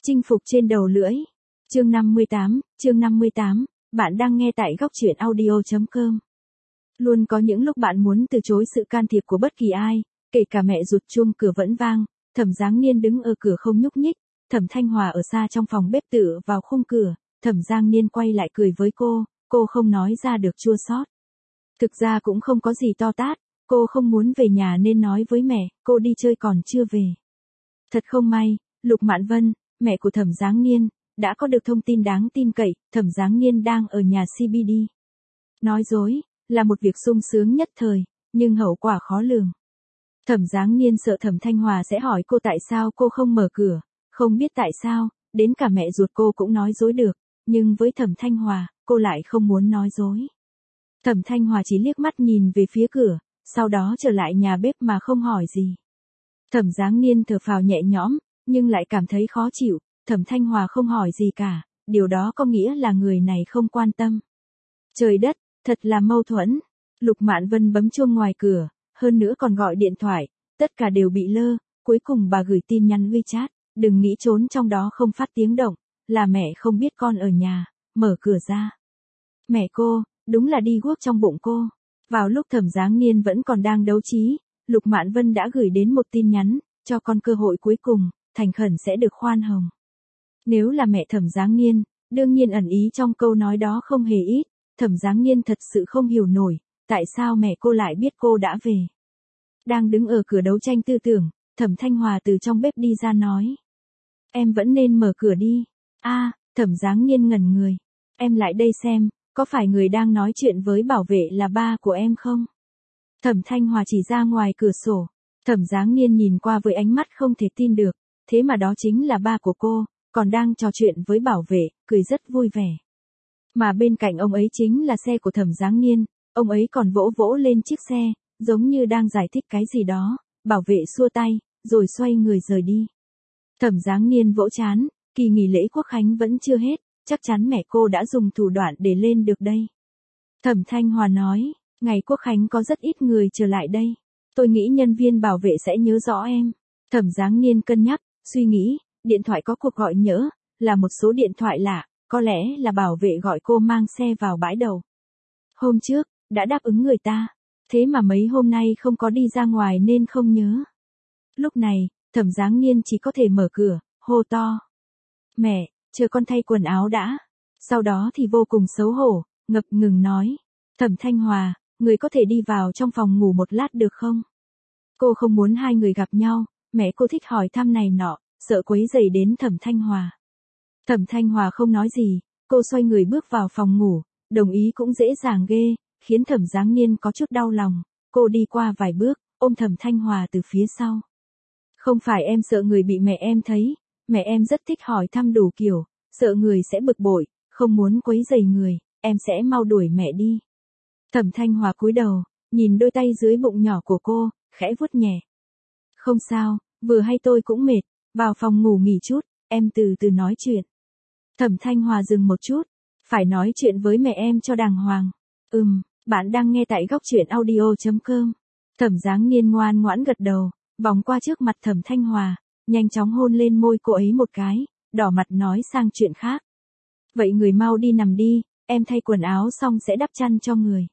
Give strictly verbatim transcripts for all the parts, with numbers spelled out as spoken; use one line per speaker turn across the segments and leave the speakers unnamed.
Chinh phục trên đầu lưỡi. Chương năm mươi tám, chương năm mươi tám, bạn đang nghe tại góc truyện audio chấm com. Luôn có những lúc bạn muốn từ chối sự can thiệp của bất kỳ ai, kể cả mẹ ruột. Chuông cửa vẫn vang, Thẩm Giáng Niên đứng ở cửa không nhúc nhích, Thẩm Thanh Hòa ở xa trong phòng bếp tựa vào khung cửa, Thẩm Giáng Niên quay lại cười với cô, cô không nói ra được chua xót. Thực ra cũng không có gì to tát, cô không muốn về nhà nên nói với mẹ, cô đi chơi còn chưa về. Thật không may, Lục Mạn Vân, mẹ của Thẩm Giáng Niên, đã có được thông tin đáng tin cậy, Thẩm Giáng Niên đang ở nhà xê bê đê. Nói dối, là một việc sung sướng nhất thời, nhưng hậu quả khó lường. Thẩm Giáng Niên sợ Thẩm Thanh Hòa sẽ hỏi cô tại sao cô không mở cửa, không biết tại sao, đến cả mẹ ruột cô cũng nói dối được, nhưng với Thẩm Thanh Hòa, cô lại không muốn nói dối. Thẩm Thanh Hòa chỉ liếc mắt nhìn về phía cửa, sau đó trở lại nhà bếp mà không hỏi gì. Thẩm Giáng Niên thở phào nhẹ nhõm, nhưng lại cảm thấy khó chịu, Thẩm Thanh Hòa không hỏi gì cả, điều đó có nghĩa là người này không quan tâm. Trời đất, thật là mâu thuẫn. Lục Mạn Vân bấm chuông ngoài cửa, hơn nữa còn gọi điện thoại, tất cả đều bị lơ, cuối cùng bà gửi tin nhắn WeChat, đừng nghĩ trốn trong đó không phát tiếng động, là mẹ không biết con ở nhà, mở cửa ra. Mẹ cô, đúng là đi guốc trong bụng cô. Vào lúc Thẩm Giáng Niên vẫn còn đang đấu trí, Lục Mạn Vân đã gửi đến một tin nhắn, cho con cơ hội cuối cùng, thành khẩn sẽ được khoan hồng. Nếu là mẹ Thẩm Giáng Niên, đương nhiên ẩn ý trong câu nói đó không hề ít, Thẩm Giáng Niên thật sự không hiểu nổi, tại sao mẹ cô lại biết cô đã về. Đang đứng ở cửa đấu tranh tư tưởng, Thẩm Thanh Hòa từ trong bếp đi ra nói. Em vẫn nên mở cửa đi. A, à, Thẩm Giáng Niên ngẩn người. Em lại đây xem, có phải người đang nói chuyện với bảo vệ là ba của em không? Thẩm Thanh Hòa chỉ ra ngoài cửa sổ. Thẩm Giáng Niên nhìn qua với ánh mắt không thể tin được, thế mà đó chính là ba của cô, còn đang trò chuyện với bảo vệ, cười rất vui vẻ. Mà bên cạnh ông ấy chính là xe của Thẩm Giáng Niên, ông ấy còn vỗ vỗ lên chiếc xe, giống như đang giải thích cái gì đó, bảo vệ xua tay, rồi xoay người rời đi. Thẩm Giáng Niên vỗ chán, kỳ nghỉ lễ Quốc Khánh vẫn chưa hết, chắc chắn mẹ cô đã dùng thủ đoạn để lên được đây. Thẩm Thanh Hòa nói, ngày Quốc Khánh có rất ít người trở lại đây, tôi nghĩ nhân viên bảo vệ sẽ nhớ rõ em. Thẩm Giáng Niên cân nhắc, suy nghĩ, điện thoại có cuộc gọi nhỡ, là một số điện thoại lạ, có lẽ là bảo vệ gọi cô mang xe vào bãi đậu. Hôm trước, đã đáp ứng người ta, thế mà mấy hôm nay không có đi ra ngoài nên không nhớ. Lúc này, Thẩm Giáng Niên chỉ có thể mở cửa, hô to. Mẹ, chờ con thay quần áo đã. Sau đó thì vô cùng xấu hổ, ngập ngừng nói. Thẩm Thanh Hòa, người có thể đi vào trong phòng ngủ một lát được không? Cô không muốn hai người gặp nhau, mẹ cô thích hỏi thăm này nọ, sợ quấy rầy đến Thẩm Thanh Hòa. Thẩm Thanh Hòa không nói gì, cô xoay người bước vào phòng ngủ, đồng ý cũng dễ dàng ghê, khiến Thẩm Giáng Niên có chút đau lòng, cô đi qua vài bước, ôm Thẩm Thanh Hòa từ phía sau. Không phải em sợ người bị mẹ em thấy, mẹ em rất thích hỏi thăm đủ kiểu, sợ người sẽ bực bội, không muốn quấy rầy người, em sẽ mau đuổi mẹ đi. Thẩm Thanh Hòa cúi đầu, nhìn đôi tay dưới bụng nhỏ của cô, khẽ vuốt nhẹ. Không sao, vừa hay tôi cũng mệt, vào phòng ngủ nghỉ chút, em từ từ nói chuyện. Thẩm Thanh Hòa dừng một chút, phải nói chuyện với mẹ em cho đàng hoàng. Ừm, bạn đang nghe tại góc truyện audio chấm com. Thẩm Giáng Niên ngoan ngoãn gật đầu, vòng qua trước mặt Thẩm Thanh Hòa, nhanh chóng hôn lên môi cô ấy một cái, đỏ mặt nói sang chuyện khác. Vậy người mau đi nằm đi, em thay quần áo xong sẽ đắp chăn cho người.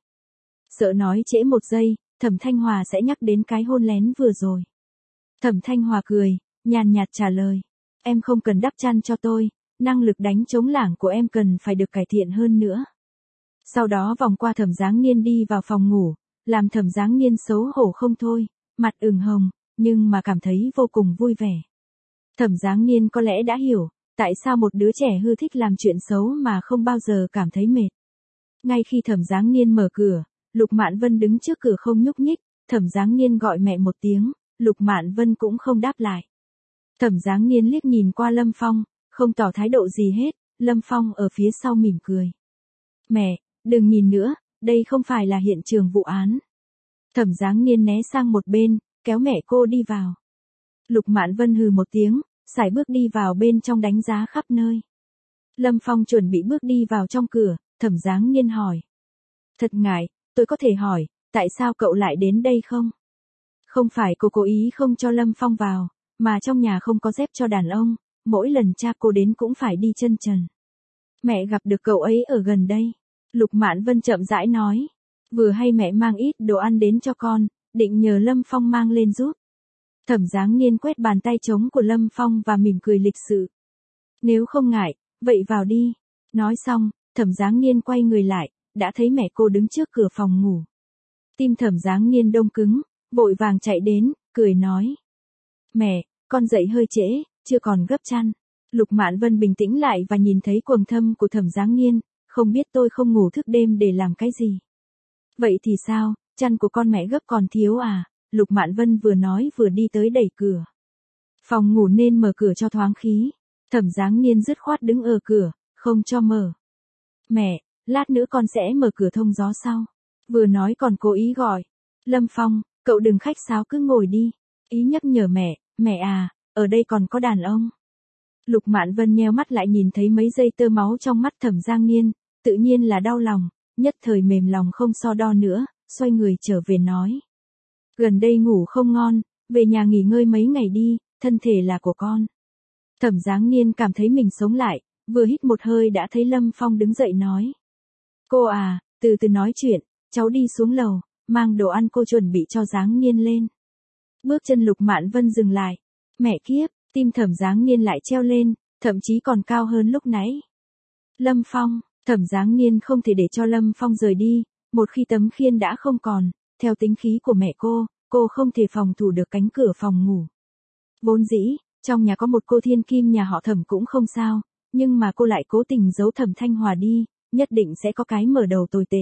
Sợ nói trễ một giây, Thẩm Thanh Hòa sẽ nhắc đến cái hôn lén vừa rồi. Thẩm Thanh Hòa cười, nhàn nhạt trả lời. Em không cần đắp chăn cho tôi, năng lực đánh chống lảng của em cần phải được cải thiện hơn nữa. Sau đó vòng qua Thẩm Giáng Niên đi vào phòng ngủ, làm Thẩm Giáng Niên xấu hổ không thôi, mặt ửng hồng, nhưng mà cảm thấy vô cùng vui vẻ. Thẩm Giáng Niên có lẽ đã hiểu, tại sao một đứa trẻ hư thích làm chuyện xấu mà không bao giờ cảm thấy mệt. Ngay khi Thẩm Giáng Niên mở cửa, Lục Mạn Vân đứng trước cửa không nhúc nhích, Thẩm Giáng Niên gọi mẹ một tiếng, Lục Mạn Vân cũng không đáp lại. Thẩm Giáng Niên liếc nhìn qua Lâm Phong, không tỏ thái độ gì hết, Lâm Phong ở phía sau mỉm cười. Mẹ, đừng nhìn nữa, đây không phải là hiện trường vụ án. Thẩm Giáng Niên né sang một bên, kéo mẹ cô đi vào. Lục Mạn Vân hừ một tiếng, sải bước đi vào bên trong đánh giá khắp nơi. Lâm Phong chuẩn bị bước đi vào trong cửa, Thẩm Giáng Niên hỏi. Thật ngại, tôi có thể hỏi, tại sao cậu lại đến đây không? Không phải cô cố ý không cho Lâm Phong vào, mà trong nhà không có dép cho đàn ông, mỗi lần cha cô đến cũng phải đi chân trần. Mẹ gặp được cậu ấy ở gần đây. Lục Mạn Vân chậm rãi nói. Vừa hay mẹ mang ít đồ ăn đến cho con, định nhờ Lâm Phong mang lên giúp. Thẩm Giáng Niên quét bàn tay trống của Lâm Phong và mỉm cười lịch sự. Nếu không ngại, vậy vào đi. Nói xong, Thẩm Giáng Niên quay người lại, đã thấy mẹ cô đứng trước cửa phòng ngủ. Tim Thẩm Giáng Niên đông cứng, vội vàng chạy đến, cười nói. Mẹ, con dậy hơi trễ, chưa còn gấp chăn. Lục Mạn Vân bình tĩnh lại và nhìn thấy quầng thâm của Thẩm Giáng Niên, không biết tôi không ngủ thức đêm để làm cái gì. Vậy thì sao, chăn của con mẹ gấp còn thiếu à? Lục Mạn Vân vừa nói vừa đi tới đẩy cửa. Phòng ngủ nên mở cửa cho thoáng khí. Thẩm Giáng Niên dứt khoát đứng ở cửa, không cho mở. Mẹ, lát nữa con sẽ mở cửa thông gió sau. Vừa nói còn cố ý gọi. Lâm Phong, cậu đừng khách sáo cứ ngồi đi. Ý nhắc nhở mẹ, mẹ à, ở đây còn có đàn ông. Lục Mạn Vân nheo mắt lại nhìn thấy mấy giây tơ máu trong mắt Thẩm Giáng Niên, tự nhiên là đau lòng, nhất thời mềm lòng không so đo nữa, xoay người trở về nói. Gần đây ngủ không ngon, về nhà nghỉ ngơi mấy ngày đi, thân thể là của con. Thẩm Giáng Niên cảm thấy mình sống lại, vừa hít một hơi đã thấy Lâm Phong đứng dậy nói. Cô à, từ từ nói chuyện, cháu đi xuống lầu, mang đồ ăn cô chuẩn bị cho Giáng Niên lên. Bước chân Lục Mạn Vân dừng lại. Mẹ kiếp, tim Thẩm Giáng Niên lại treo lên, thậm chí còn cao hơn lúc nãy. Lâm Phong, Thẩm Giáng Niên không thể để cho Lâm Phong rời đi, một khi Tấm Khiên đã không còn, theo tính khí của mẹ cô, cô không thể phòng thủ được cánh cửa phòng ngủ. Vốn dĩ, trong nhà có một cô thiên kim nhà họ Thẩm cũng không sao, nhưng mà cô lại cố tình giấu Thẩm Thanh Hòa đi, nhất định sẽ có cái mở đầu tồi tệ.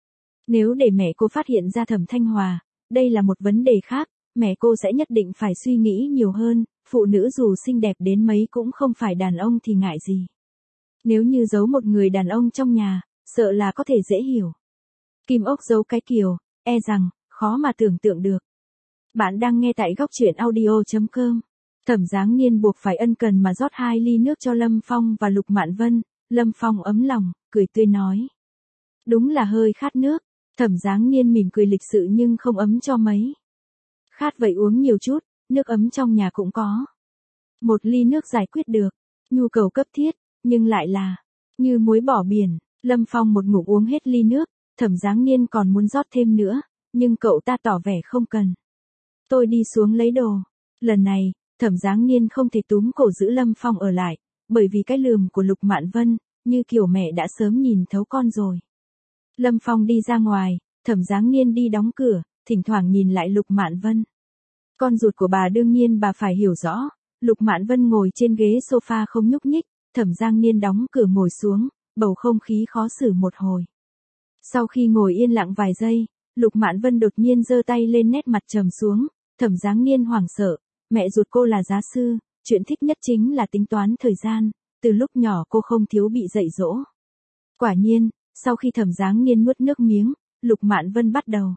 Nếu để mẹ cô phát hiện ra Thẩm Thanh Hòa, đây là một vấn đề khác, mẹ cô sẽ nhất định phải suy nghĩ nhiều hơn, phụ nữ dù xinh đẹp đến mấy cũng không phải đàn ông thì ngại gì. Nếu như giấu một người đàn ông trong nhà, sợ là có thể dễ hiểu. Kim ốc giấu cái kiều, e rằng, khó mà tưởng tượng được. Bạn đang nghe tại góc truyện audio chấm com. Thẩm Giáng Niên buộc phải ân cần mà rót hai ly nước cho Lâm Phong và Lục Mạn Vân, Lâm Phong ấm lòng, cười tươi nói. Đúng là hơi khát nước, Thẩm Giáng Niên mỉm cười lịch sự nhưng không ấm cho mấy. Khát vậy uống nhiều chút, nước ấm trong nhà cũng có. Một ly nước giải quyết được, nhu cầu cấp thiết, nhưng lại là, như muối bỏ biển, Lâm Phong một ngụm uống hết ly nước, Thẩm Giáng Niên còn muốn rót thêm nữa, nhưng cậu ta tỏ vẻ không cần. Tôi đi xuống lấy đồ. Lần này, Thẩm Giáng Niên không thể túm cổ giữ Lâm Phong ở lại, bởi vì cái lườm của Lục Mạn Vân, như kiểu mẹ đã sớm nhìn thấu con rồi. Lâm Phong đi ra ngoài, Thẩm Giáng Niên đi đóng cửa, thỉnh thoảng nhìn lại Lục Mạn Vân. Con ruột của bà đương nhiên bà phải hiểu rõ, Lục Mạn Vân ngồi trên ghế sofa không nhúc nhích, Thẩm Giáng Niên đóng cửa ngồi xuống, bầu không khí khó xử một hồi. Sau khi ngồi yên lặng vài giây, Lục Mạn Vân đột nhiên giơ tay lên nét mặt trầm xuống, Thẩm Giáng Niên hoảng sợ, mẹ ruột cô là giáo sư, chuyện thích nhất chính là tính toán thời gian, từ lúc nhỏ cô không thiếu bị dạy dỗ. Quả nhiên, sau khi Thẩm Giáng Niên nuốt nước miếng, Lục Mạn Vân bắt đầu.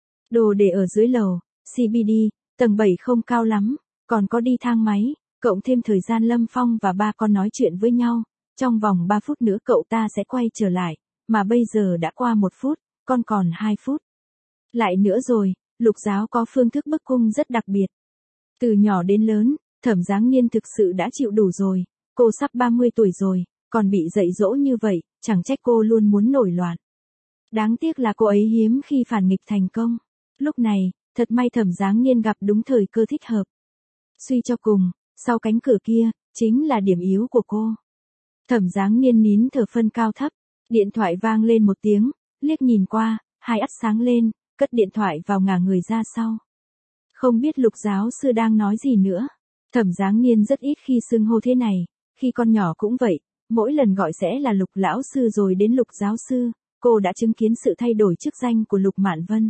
Đồ để ở dưới lầu, xê bê đê, tầng bảy không cao lắm, còn có đi thang máy, cộng thêm thời gian Lâm Phong và ba con nói chuyện với nhau, trong vòng ba phút nữa cậu ta sẽ quay trở lại, mà bây giờ đã qua một phút, con còn hai phút. Lại nữa rồi, Lục giáo có phương thức bức cung rất đặc biệt. Từ nhỏ đến lớn, Thẩm Giáng Niên thực sự đã chịu đủ rồi, cô sắp ba mươi tuổi rồi, còn bị dạy dỗ như vậy, chẳng trách cô luôn muốn nổi loạn. Đáng tiếc là cô ấy hiếm khi phản nghịch thành công. Lúc này, thật may Thẩm Giáng Niên gặp đúng thời cơ thích hợp. Suy cho cùng, sau cánh cửa kia, chính là điểm yếu của cô. Thẩm Giáng Niên nín thở phân cao thấp, điện thoại vang lên một tiếng, liếc nhìn qua, hai mắt sáng lên, cất điện thoại vào ngả người ra sau. Không biết Lục giáo sư đang nói gì nữa. Thẩm Giáng Niên rất ít khi xưng hô thế này, khi con nhỏ cũng vậy, mỗi lần gọi sẽ là Lục lão sư rồi đến Lục giáo sư, cô đã chứng kiến sự thay đổi chức danh của Lục Mạn Vân.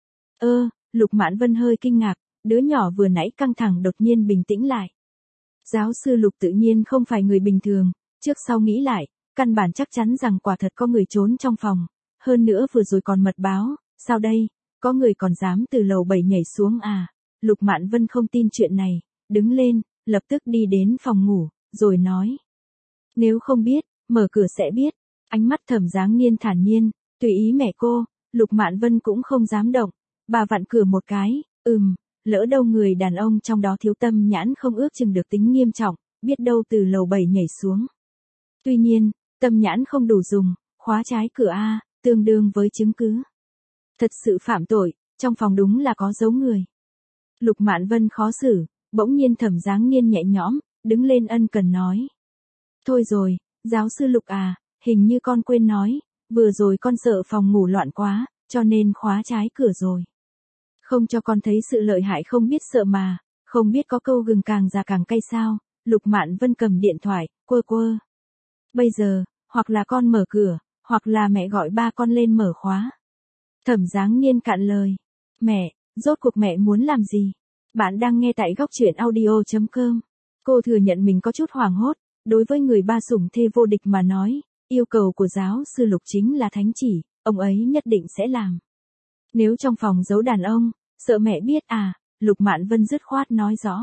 Ơ, Lục Mạn Vân hơi kinh ngạc, đứa nhỏ vừa nãy căng thẳng đột nhiên bình tĩnh lại. Giáo sư Lục tự nhiên không phải người bình thường, trước sau nghĩ lại, căn bản chắc chắn rằng quả thật có người trốn trong phòng, hơn nữa vừa rồi còn mật báo, sao đây, có người còn dám từ lầu bảy nhảy xuống à? Lục Mạn Vân không tin chuyện này, đứng lên, lập tức đi đến phòng ngủ, rồi nói. Nếu không biết, mở cửa sẽ biết. Ánh mắt Thẩm Giáng Niên thản nhiên, tùy ý mẹ cô, Lục Mạn Vân cũng không dám động. Bà vặn cửa một cái, ừm, lỡ đâu người đàn ông trong đó thiếu tâm nhãn không ước chừng được tính nghiêm trọng, biết đâu từ lầu bảy nhảy xuống. Tuy nhiên, tâm nhãn không đủ dùng, khóa trái cửa A, tương đương với chứng cứ. Thật sự phạm tội, trong phòng đúng là có dấu người. Lục Mạn Vân khó xử, bỗng nhiên Thẩm Giáng Niên nhẹ nhõm, đứng lên ân cần nói. Thôi rồi, giáo sư Lục à, hình như con quên nói, vừa rồi con sợ phòng ngủ loạn quá, cho nên khóa trái cửa rồi. Không cho con thấy sự lợi hại không biết sợ mà, không biết có câu gừng càng già càng cay sao. Lục Mạn Vân cầm điện thoại, quơ quơ. Bây giờ, hoặc là con mở cửa, hoặc là mẹ gọi ba con lên mở khóa. Thẩm Giáng Niên cạn lời. Mẹ, rốt cuộc mẹ muốn làm gì? Bạn đang nghe tại góc truyện audio chấm com. Cô thừa nhận mình có chút hoảng hốt, đối với người ba sủng thê vô địch mà nói, yêu cầu của giáo sư Lục chính là thánh chỉ, ông ấy nhất định sẽ làm. Nếu trong phòng giấu đàn ông, sợ mẹ biết à, Lục Mạn Vân dứt khoát nói rõ.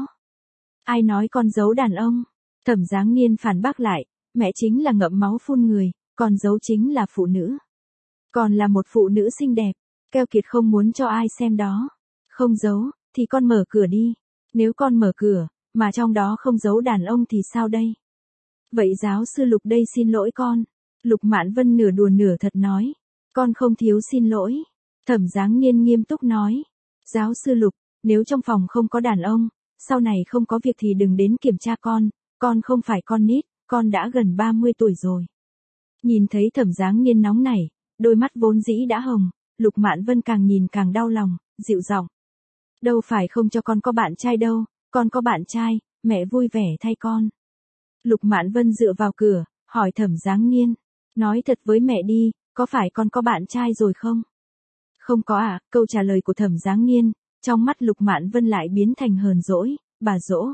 Ai nói con giấu đàn ông? Thẩm Giáng Niên phản bác lại, mẹ chính là ngậm máu phun người, con giấu chính là phụ nữ. Còn là một phụ nữ xinh đẹp, keo kiệt không muốn cho ai xem đó. Không giấu, thì con mở cửa đi. Nếu con mở cửa, mà trong đó không giấu đàn ông thì sao đây? Vậy giáo sư Lục đây xin lỗi con. Lục Mạn Vân nửa đùa nửa thật nói. Con không thiếu xin lỗi. Thẩm Giáng Niên nghiêm túc nói. Giáo sư Lục, nếu trong phòng không có đàn ông, sau này không có việc thì đừng đến kiểm tra con, con không phải con nít, con đã gần ba mươi tuổi rồi. Nhìn thấy Thẩm Giáng Niên nóng nảy, đôi mắt vốn dĩ đã hồng, Lục Mạn Vân càng nhìn càng đau lòng, dịu giọng. Đâu phải không cho con có bạn trai đâu, con có bạn trai, mẹ vui vẻ thay con. Lục Mạn Vân dựa vào cửa, hỏi Thẩm Giáng Niên. Nói thật với mẹ đi, có phải con có bạn trai rồi không? Không có à, câu trả lời của Thẩm Giáng Niên, trong mắt Lục Mạn Vân lại biến thành hờn dỗi, bà dỗ.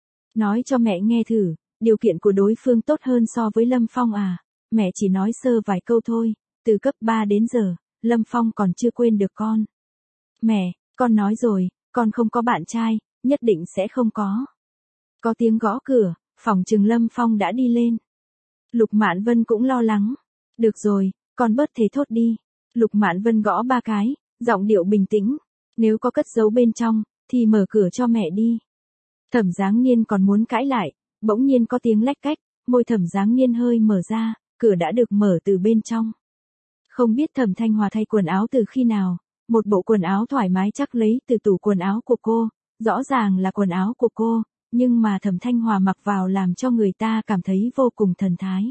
Nói cho mẹ nghe thử, điều kiện của đối phương tốt hơn so với Lâm Phong à, mẹ chỉ nói sơ vài câu thôi, từ cấp ba đến giờ, Lâm Phong còn chưa quên được con. Mẹ, con nói rồi, con không có bạn trai, nhất định sẽ không có. Có tiếng gõ cửa, phòng chừng Lâm Phong đã đi lên. Lục Mạn Vân cũng lo lắng. Được rồi, con bớt thế thốt đi. Lục Mạn Vân gõ ba cái, giọng điệu bình tĩnh. Nếu có cất giấu bên trong, thì mở cửa cho mẹ đi. Thẩm Giáng Niên còn muốn cãi lại, bỗng nhiên có tiếng lách cách, môi Thẩm Giáng Niên hơi mở ra, cửa đã được mở từ bên trong. Không biết Thẩm Thanh Hòa thay quần áo từ khi nào, một bộ quần áo thoải mái chắc lấy từ tủ quần áo của cô, rõ ràng là quần áo của cô, nhưng mà Thẩm Thanh Hòa mặc vào làm cho người ta cảm thấy vô cùng thần thái.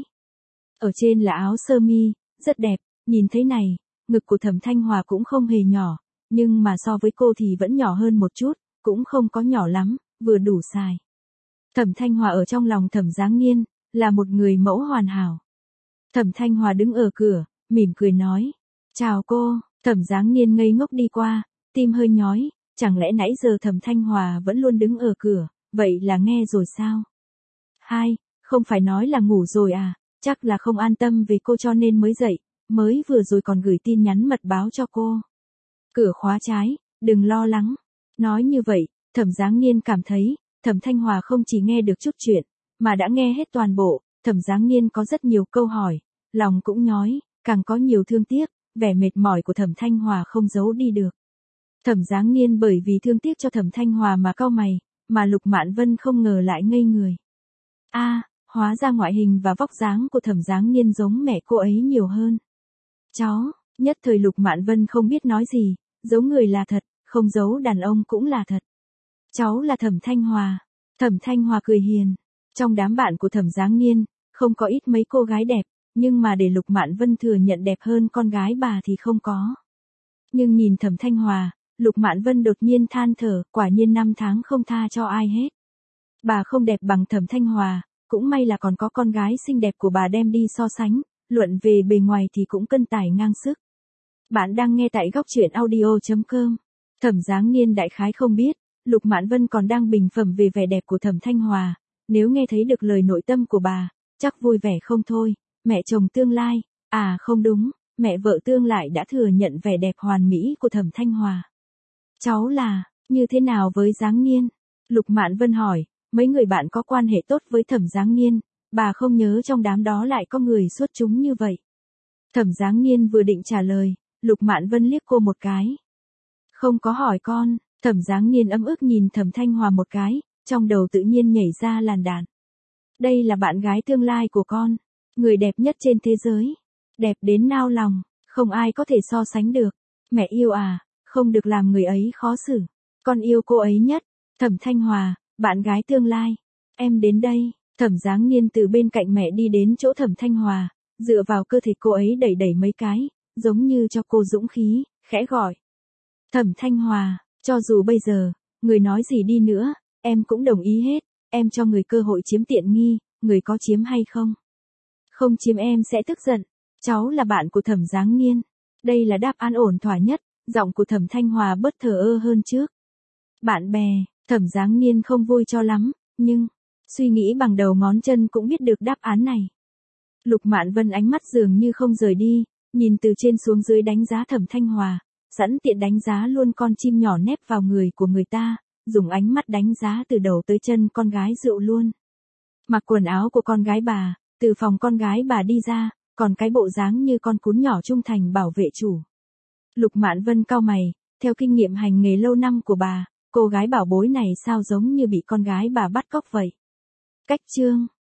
Ở trên là áo sơ mi, rất đẹp, nhìn thế này, ngực của Thẩm Thanh Hòa cũng không hề nhỏ, nhưng mà so với cô thì vẫn nhỏ hơn một chút, cũng không có nhỏ lắm, vừa đủ xài. Thẩm Thanh Hòa ở trong lòng Thẩm Giáng Niên, là một người mẫu hoàn hảo. Thẩm Thanh Hòa đứng ở cửa, mỉm cười nói, chào cô. Thẩm Giáng Niên ngây ngốc đi qua, tim hơi nhói, chẳng lẽ nãy giờ Thẩm Thanh Hòa vẫn luôn đứng ở cửa, vậy là nghe rồi sao? Hai, không phải nói là ngủ rồi à, chắc là không an tâm về cô cho nên mới dậy, mới vừa rồi còn gửi tin nhắn mật báo cho cô. Cửa khóa trái, đừng lo lắng. Nói như vậy, Thẩm Giáng Niên cảm thấy, Thẩm Thanh Hòa không chỉ nghe được chút chuyện, mà đã nghe hết toàn bộ. Thẩm Giáng Niên có rất nhiều câu hỏi, lòng cũng nhói, càng có nhiều thương tiếc, vẻ mệt mỏi của Thẩm Thanh Hòa không giấu đi được. Thẩm Giáng Niên bởi vì thương tiếc cho Thẩm Thanh Hòa mà cau mày, mà Lục Mạn Vân không ngờ lại ngây người. A, à, hóa ra ngoại hình và vóc dáng của Thẩm Giáng Niên giống mẹ cô ấy nhiều hơn. Cháu, nhất thời Lục Mạn Vân không biết nói gì, giấu người là thật, không giấu đàn ông cũng là thật. Cháu là Thẩm Thanh Hòa. Thẩm Thanh Hòa cười hiền. Trong đám bạn của Thẩm Giáng Niên, không có ít mấy cô gái đẹp, nhưng mà để Lục Mạn Vân thừa nhận đẹp hơn con gái bà thì không có. Nhưng nhìn Thẩm Thanh Hòa, Lục Mạn Vân đột nhiên than thở, quả nhiên năm tháng không tha cho ai hết. Bà không đẹp bằng Thẩm Thanh Hòa, cũng may là còn có con gái xinh đẹp của bà đem đi so sánh, luận về bề ngoài thì cũng cân tài ngang sức. Bạn đang nghe tại góc truyện audio chấm com. Thẩm Giáng Niên đại khái không biết, Lục Mạn Vân còn đang bình phẩm về vẻ đẹp của Thẩm Thanh Hòa, nếu nghe thấy được lời nội tâm của bà, chắc vui vẻ không thôi. Mẹ chồng tương lai, à không đúng, mẹ vợ tương lại đã thừa nhận vẻ đẹp hoàn mỹ của Thẩm Thanh Hòa. Cháu là, như thế nào với Giáng Niên? Lục Mạn Vân hỏi, mấy người bạn có quan hệ tốt với Thẩm Giáng Niên, bà không nhớ trong đám đó lại có người xuất chúng như vậy. Thẩm Giáng Niên vừa định trả lời, Lục Mạn Vân liếc cô một cái. Không có hỏi con, Thẩm Giáng Niên ấm ức nhìn Thẩm Thanh Hòa một cái, trong đầu tự nhiên nhảy ra làn đạn. Đây là bạn gái tương lai của con, người đẹp nhất trên thế giới, đẹp đến nao lòng, không ai có thể so sánh được. Mẹ yêu à, không được làm người ấy khó xử, con yêu cô ấy nhất. Thẩm Thanh Hòa, bạn gái tương lai, em đến đây. Thẩm Giáng Niên từ bên cạnh mẹ đi đến chỗ Thẩm Thanh Hòa, dựa vào cơ thể cô ấy đẩy đẩy mấy cái, giống như cho cô dũng khí, khẽ gọi. Thẩm Thanh Hòa, cho dù bây giờ, người nói gì đi nữa, em cũng đồng ý hết, em cho người cơ hội chiếm tiện nghi, người có chiếm hay không? Không chiếm em sẽ tức giận, cháu là bạn của Thẩm Giáng Niên. Đây là đáp án ổn thỏa nhất, giọng của Thẩm Thanh Hòa bớt thờ ơ hơn trước. Bạn bè, Thẩm Giáng Niên không vui cho lắm, nhưng, suy nghĩ bằng đầu ngón chân cũng biết được đáp án này. Lục Mạn Vân ánh mắt dường như không rời đi, nhìn từ trên xuống dưới đánh giá Thẩm Thanh Hòa, sẵn tiện đánh giá luôn con chim nhỏ nép vào người của người ta, dùng ánh mắt đánh giá từ đầu tới chân con gái rượu luôn. Mặc quần áo của con gái bà, từ phòng con gái bà đi ra, còn cái bộ dáng như con cún nhỏ trung thành bảo vệ chủ. Lục Mạn Vân cau mày, theo kinh nghiệm hành nghề lâu năm của bà, cô gái bảo bối này sao giống như bị con gái bà bắt cóc vậy. Cách chương